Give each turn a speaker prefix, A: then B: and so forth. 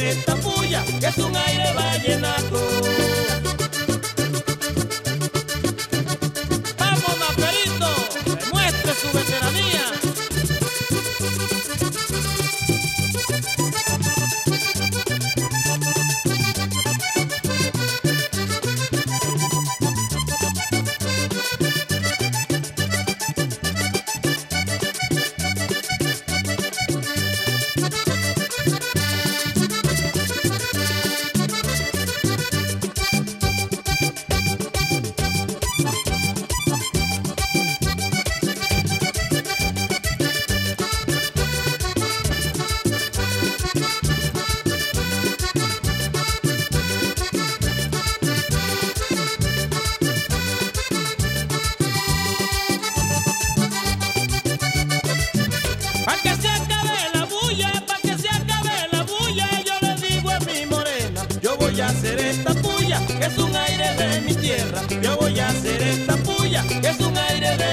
A: esta puya, que es un aire vallenato. Vamos, Maferito, demuestre su veteranía. Voy a hacer esta puya, que es un aire de mi tierra. Yo voy a hacer esta puya, que es un aire de